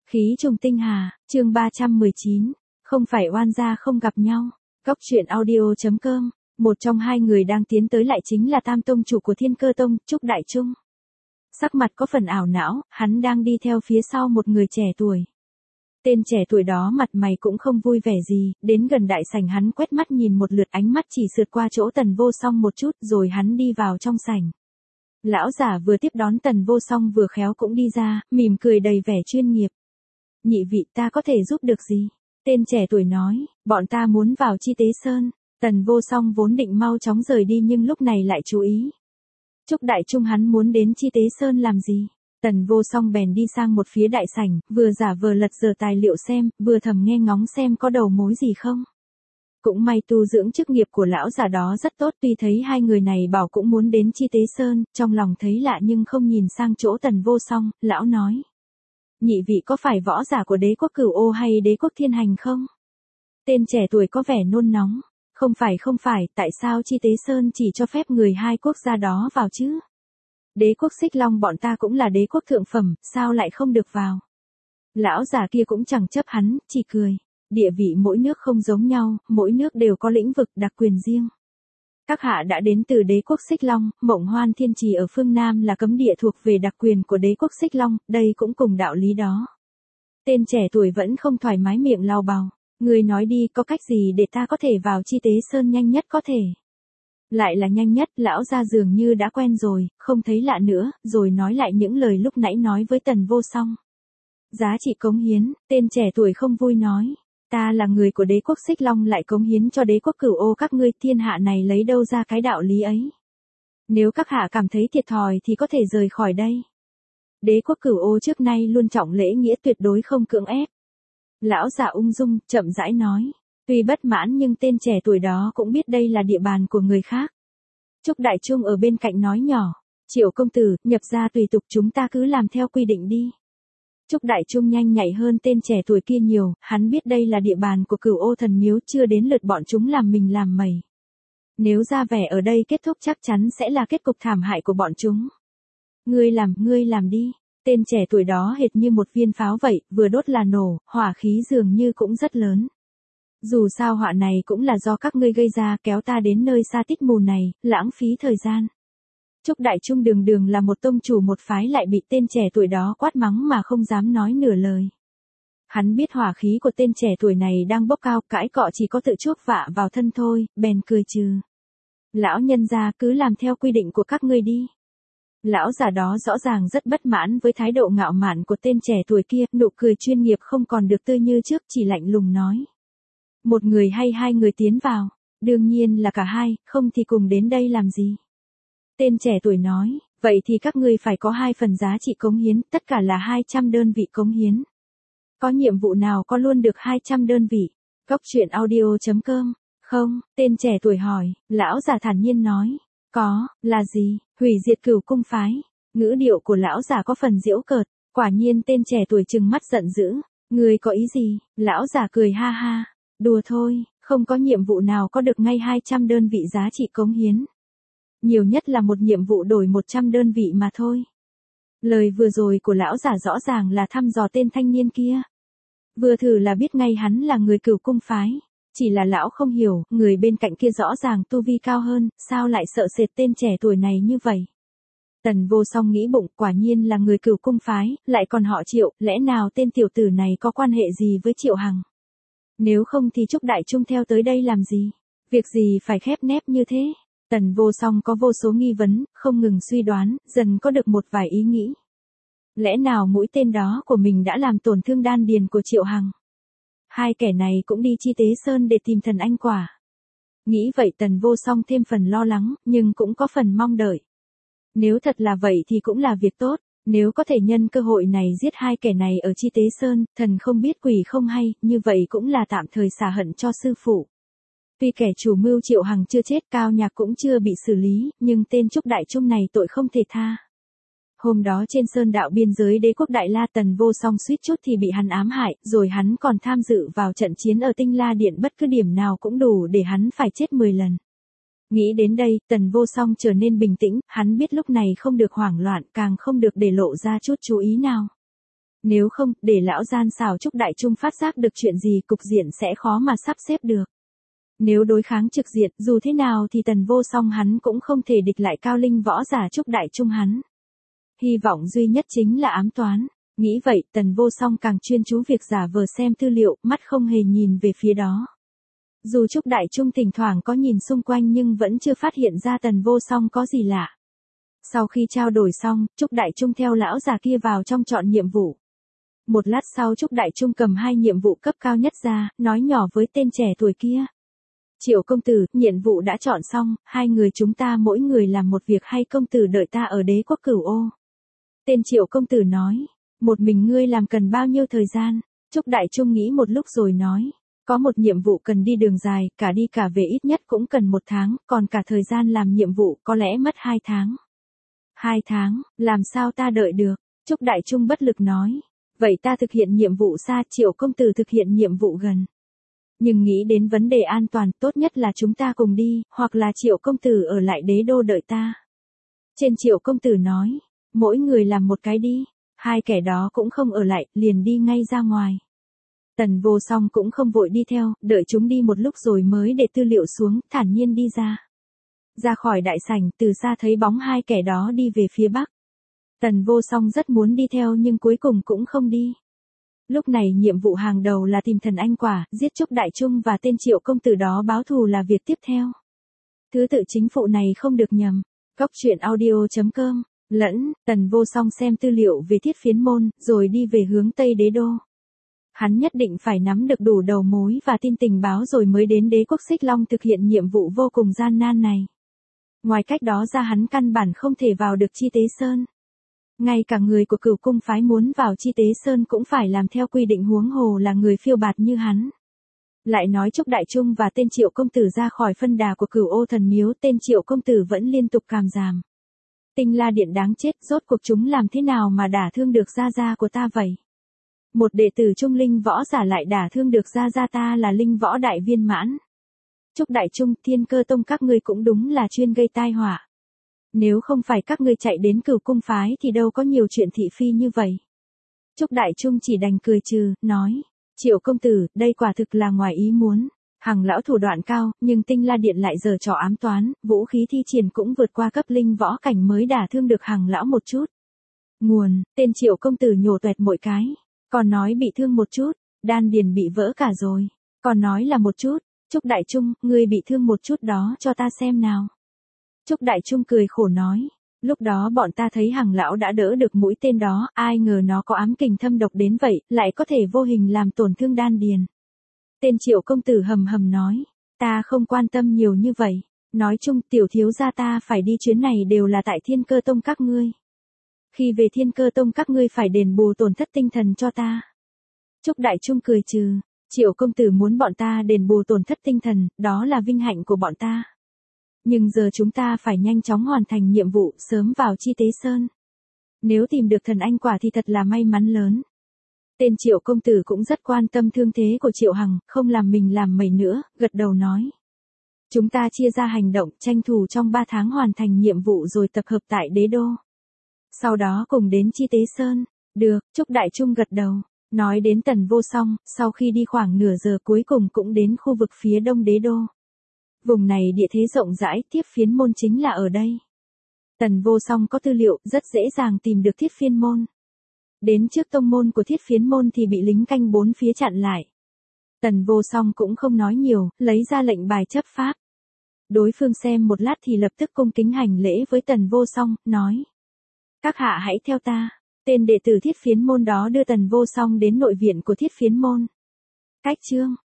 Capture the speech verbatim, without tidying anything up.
Khí trùng tinh hà, chương ba trăm mười chín, không phải oan gia không gặp nhau. Góc truyện audio.com, một trong hai người đang tiến tới lại chính là Tam Tông chủ của Thiên Cơ Tông, Trúc Đại Trung. Sắc mặt có phần ảo não, hắn đang đi theo phía sau một người trẻ tuổi. Tên trẻ tuổi đó mặt mày cũng không vui vẻ gì, đến gần đại sảnh hắn quét mắt nhìn một lượt, ánh mắt chỉ sượt qua chỗ Tần Vô Song một chút rồi hắn đi vào trong sảnh. Lão giả vừa tiếp đón Tần Vô Song vừa khéo cũng đi ra, mỉm cười đầy vẻ chuyên nghiệp. Nhị vị, ta có thể giúp được gì? Tên trẻ tuổi nói, bọn ta muốn vào Chi Tế Sơn. Tần Vô Song vốn định mau chóng rời đi nhưng lúc này lại chú ý. Trúc Đại Trung hắn muốn đến Chi Tế Sơn làm gì? Tần Vô Song bèn đi sang một phía đại sảnh, vừa giả vờ lật dở tài liệu xem, vừa thầm nghe ngóng xem có đầu mối gì không. Cũng may tu dưỡng chức nghiệp của lão già đó rất tốt, tuy thấy hai người này bảo cũng muốn đến Chi Tế Sơn, trong lòng thấy lạ nhưng không nhìn sang chỗ Tần Vô Song, lão nói. Nhị vị có phải võ giả của đế quốc Cửu Ô hay đế quốc Thiên Hành không? Tên trẻ tuổi có vẻ nôn nóng. Không phải không phải, tại sao Chi Tế Sơn chỉ cho phép người hai quốc gia đó vào chứ? Đế quốc Xích Long bọn ta cũng là đế quốc thượng phẩm, sao lại không được vào? Lão già kia cũng chẳng chấp hắn, chỉ cười. Địa vị mỗi nước không giống nhau, mỗi nước đều có lĩnh vực đặc quyền riêng. Các hạ đã đến từ đế quốc Xích Long, Mộng Hoan Thiên Trì ở phương Nam là cấm địa thuộc về đặc quyền của đế quốc Xích Long, đây cũng cùng đạo lý đó. Tên trẻ tuổi vẫn không thoải mái miệng lau bào. Người nói đi, có cách gì để ta có thể vào Chi Tế Sơn nhanh nhất có thể? Lại là nhanh nhất, lão gia dường như đã quen rồi, không thấy lạ nữa, rồi nói lại những lời lúc nãy nói với Tần Vô Song. Giá trị cống hiến, tên trẻ tuổi không vui nói. Ta là người của đế quốc Xích Long lại cống hiến cho đế quốc Cửu Ô các ngươi, thiên hạ này lấy đâu ra cái đạo lý ấy? Nếu các hạ cảm thấy thiệt thòi thì có thể rời khỏi đây. Đế quốc Cửu Ô trước nay luôn trọng lễ nghĩa, tuyệt đối không cưỡng ép. Lão già ung dung, chậm rãi nói. Tuy bất mãn nhưng tên trẻ tuổi đó cũng biết đây là địa bàn của người khác. Trúc Đại Trung ở bên cạnh nói nhỏ. Triệu công tử, nhập gia tùy tục, chúng ta cứ làm theo quy định đi. Trúc Đại Trung nhanh nhạy hơn tên trẻ tuổi kia nhiều, hắn biết đây là địa bàn của Cửu Ô thần miếu, chưa đến lượt bọn chúng làm mình làm mẩy. Nếu ra vẻ ở đây kết thúc chắc chắn sẽ là kết cục thảm hại của bọn chúng. Ngươi làm, ngươi làm đi. Tên trẻ tuổi đó hệt như một viên pháo vậy, vừa đốt là nổ, hỏa khí dường như cũng rất lớn. Dù sao họa này cũng là do các ngươi gây ra, kéo ta đến nơi xa tít mù này, lãng phí thời gian. Trúc Đại Trung đường đường là một tông chủ một phái lại bị tên trẻ tuổi đó quát mắng mà không dám nói nửa lời. Hắn biết hỏa khí của tên trẻ tuổi này đang bốc cao, cãi cọ chỉ có tự chuốc vạ vào thân thôi, bèn cười trừ. Lão nhân gia cứ làm theo quy định của các ngươi đi. Lão già đó rõ ràng rất bất mãn với thái độ ngạo mạn của tên trẻ tuổi kia, nụ cười chuyên nghiệp không còn được tươi như trước, chỉ lạnh lùng nói. Một người hay hai người tiến vào? Đương nhiên là cả hai, không thì cùng đến đây làm gì? Tên trẻ tuổi nói, vậy thì các ngươi phải có hai phần giá trị cống hiến, tất cả là hai trăm đơn vị cống hiến. Có nhiệm vụ nào có luôn được hai trăm đơn vị? Góc truyện audio.com, không, tên trẻ tuổi hỏi, lão già thản nhiên nói. Có, là gì? Hủy diệt Cửu Cung phái. Ngữ điệu của lão già có phần giễu cợt, quả nhiên tên trẻ tuổi trừng mắt giận dữ. Người có ý gì? Lão già cười ha ha. Đùa thôi, không có nhiệm vụ nào có được ngay hai trăm đơn vị giá trị cống hiến. Nhiều nhất là một nhiệm vụ đổi một trăm đơn vị mà thôi. Lời vừa rồi của lão già rõ ràng là thăm dò tên thanh niên kia. Vừa thử là biết ngay hắn là người Cửu Cung phái. Chỉ là lão không hiểu, người bên cạnh kia rõ ràng tu vi cao hơn, sao lại sợ sệt tên trẻ tuổi này như vậy. Tần Vô Song nghĩ bụng, quả nhiên là người Cửu Cung phái, lại còn họ Triệu, lẽ nào tên tiểu tử này có quan hệ gì với Triệu Hằng? Nếu không thì Trúc Đại Trung theo tới đây làm gì? Việc gì phải khép nép như thế? Tần Vô Song có vô số nghi vấn, không ngừng suy đoán, dần có được một vài ý nghĩ. Lẽ nào mũi tên đó của mình đã làm tổn thương đan điền của Triệu Hằng? Hai kẻ này cũng đi Chi Tế Sơn để tìm thần anh quả. Nghĩ vậy Tần Vô Song thêm phần lo lắng, nhưng cũng có phần mong đợi. Nếu thật là vậy thì cũng là việc tốt, nếu có thể nhân cơ hội này giết hai kẻ này ở Chi Tế Sơn, thần không biết quỷ không hay, như vậy cũng là tạm thời xả hận cho sư phụ. Tuy kẻ chủ mưu Triệu Hằng chưa chết, Cao Nhạc cũng chưa bị xử lý, nhưng tên Trúc Đại Trung này tội không thể tha. Hôm đó trên sơn đạo biên giới đế quốc Đại La, Tần Vô Song suýt chút thì bị hắn ám hại, rồi hắn còn tham dự vào trận chiến ở Tinh La Điện, bất cứ điểm nào cũng đủ để hắn phải chết mười lần. Nghĩ đến đây, Tần Vô Song trở nên bình tĩnh, hắn biết lúc này không được hoảng loạn, càng không được để lộ ra chút chú ý nào. Nếu không, để lão gian xảo Trúc Đại Trung phát giác được chuyện gì cục diện sẽ khó mà sắp xếp được. Nếu đối kháng trực diện, dù thế nào thì Tần Vô Song hắn cũng không thể địch lại cao linh võ giả Trúc Đại Trung hắn. Hy vọng duy nhất chính là ám toán. Nghĩ vậy, Tần Vô Song càng chuyên chú việc giả vờ xem tư liệu, mắt không hề nhìn về phía đó. Dù Trúc Đại Trung thỉnh thoảng có nhìn xung quanh nhưng vẫn chưa phát hiện ra Tần Vô Song có gì lạ. Sau khi trao đổi xong, Trúc Đại Trung theo lão già kia vào trong chọn nhiệm vụ. Một lát sau Trúc Đại Trung cầm hai nhiệm vụ cấp cao nhất ra, nói nhỏ với tên trẻ tuổi kia. Triệu công tử, nhiệm vụ đã chọn xong, hai người chúng ta mỗi người làm một việc hay công tử đợi ta ở đế quốc Cửu Ô. Tên Triệu công tử nói, một mình ngươi làm cần bao nhiêu thời gian? Trúc Đại Trung nghĩ một lúc rồi nói, có một nhiệm vụ cần đi đường dài, cả đi cả về ít nhất cũng cần một tháng, còn cả thời gian làm nhiệm vụ có lẽ mất hai tháng. Hai tháng, làm sao ta đợi được? Trúc Đại Trung bất lực nói, vậy ta thực hiện nhiệm vụ xa, Triệu công tử thực hiện nhiệm vụ gần. Nhưng nghĩ đến vấn đề an toàn, tốt nhất là chúng ta cùng đi, hoặc là Triệu công tử ở lại đế đô đợi ta. Trên Triệu công tử nói, mỗi người làm một cái đi, hai kẻ đó cũng không ở lại, liền đi ngay ra ngoài. Tần Vô Song cũng không vội đi theo, đợi chúng đi một lúc rồi mới để tư liệu xuống, thản nhiên đi ra. Ra khỏi đại sảnh, từ xa thấy bóng hai kẻ đó đi về phía bắc. Tần Vô Song rất muốn đi theo nhưng cuối cùng cũng không đi. Lúc này nhiệm vụ hàng đầu là tìm thần anh quả, giết Trúc Đại Trung và tên Triệu công tử đó báo thù là việc tiếp theo. Thứ tự chính phụ này không được nhầm. Góc truyện audio chấm com, lẫn, Tần Vô Song xem tư liệu về Thiết Phiến Môn, rồi đi về hướng Tây Đế Đô. Hắn nhất định phải nắm được đủ đầu mối và tin tình báo rồi mới đến đế quốc Xích Long thực hiện nhiệm vụ vô cùng gian nan này. Ngoài cách đó ra hắn căn bản không thể vào được Chi Tế Sơn. Ngay cả người của Cửu cung phái muốn vào Chi Tế Sơn cũng phải làm theo quy định, huống hồ là người phiêu bạt như hắn. Lại nói Trúc Đại Trung và tên Triệu công tử ra khỏi phân đà của Cửu Ô thần miếu, tên Triệu công tử vẫn liên tục càm ràm. Tinh La Điện đáng chết, rốt cuộc chúng làm thế nào mà đả thương được gia gia của ta vậy? Một đệ tử trung linh võ giả lại đả thương được gia gia ta là linh võ đại viên mãn. Trúc Đại Trung, Thiên Cơ Tông các ngươi cũng đúng là chuyên gây tai họa. Nếu không phải các ngươi chạy đến Cửu cung phái thì đâu có nhiều chuyện thị phi như vậy. Trúc Đại Trung chỉ đành cười trừ, nói, Triệu công tử, đây quả thực là ngoài ý muốn. Hằng lão thủ đoạn cao, nhưng Tinh La Điện lại giở trò ám toán, vũ khí thi triển cũng vượt qua cấp linh võ cảnh mới đả thương được Hằng lão một chút. Nguồn, tên Triệu công tử nhổ toẹt mỗi cái. Còn nói bị thương một chút, đan điền bị vỡ cả rồi. Còn nói là một chút, Trúc Đại Trung, ngươi bị thương một chút đó cho ta xem nào. Trúc Đại Trung cười khổ nói, lúc đó bọn ta thấy Hằng lão đã đỡ được mũi tên đó, ai ngờ nó có ám kình thâm độc đến vậy, lại có thể vô hình làm tổn thương đan điền. Tên Triệu công tử hầm hầm nói, ta không quan tâm nhiều như vậy, nói chung tiểu thiếu gia ta phải đi chuyến này đều là tại Thiên Cơ Tông các ngươi. Khi về Thiên Cơ Tông các ngươi phải đền bù tổn thất tinh thần cho ta. Trúc Đại Trung cười trừ, Triệu công tử muốn bọn ta đền bù tổn thất tinh thần, đó là vinh hạnh của bọn ta. Nhưng giờ chúng ta phải nhanh chóng hoàn thành nhiệm vụ, sớm vào Chi Tế Sơn. Nếu tìm được thần anh quả thì thật là may mắn lớn. Tên Triệu công tử cũng rất quan tâm thương thế của Triệu Hằng, không làm mình làm mẩy nữa, gật đầu nói. Chúng ta chia ra hành động, tranh thủ trong ba tháng hoàn thành nhiệm vụ rồi tập hợp tại đế đô. Sau đó cùng đến Chi Tế Sơn. Được, Trúc Đại Trung gật đầu. Nói đến Tần Vô Song, sau khi đi khoảng nửa giờ cuối cùng cũng đến khu vực phía đông đế đô. Vùng này địa thế rộng rãi, Thiết Phiến Môn chính là ở đây. Tần Vô Song có tư liệu, rất dễ dàng tìm được Thiết Phiến Môn. Đến trước tông môn của Thiết Phiến Môn thì bị lính canh bốn phía chặn lại. Tần Vô Song cũng không nói nhiều, lấy ra lệnh bài chấp pháp. Đối phương xem một lát thì lập tức cung kính hành lễ với Tần Vô Song, nói. Các hạ hãy theo ta. Tên đệ tử Thiết Phiến Môn đó đưa Tần Vô Song đến nội viện của Thiết Phiến Môn. Cách chương